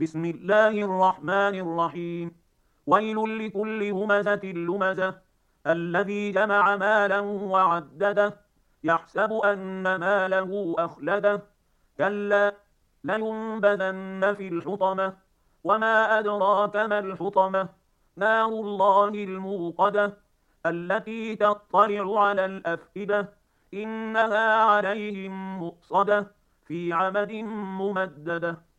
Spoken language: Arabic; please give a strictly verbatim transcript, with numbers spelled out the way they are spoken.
بسم الله الرحمن الرحيم. ويل لكل همزة لمزة الذي جمع مالا وعدده يحسب أن ماله أخلده كلا لينبذن في الحطمة وما أدراك ما الحطمة نار الله الموقدة التي تطلع على الأفئدة إنها عليهم مؤصدة في عمد ممددة.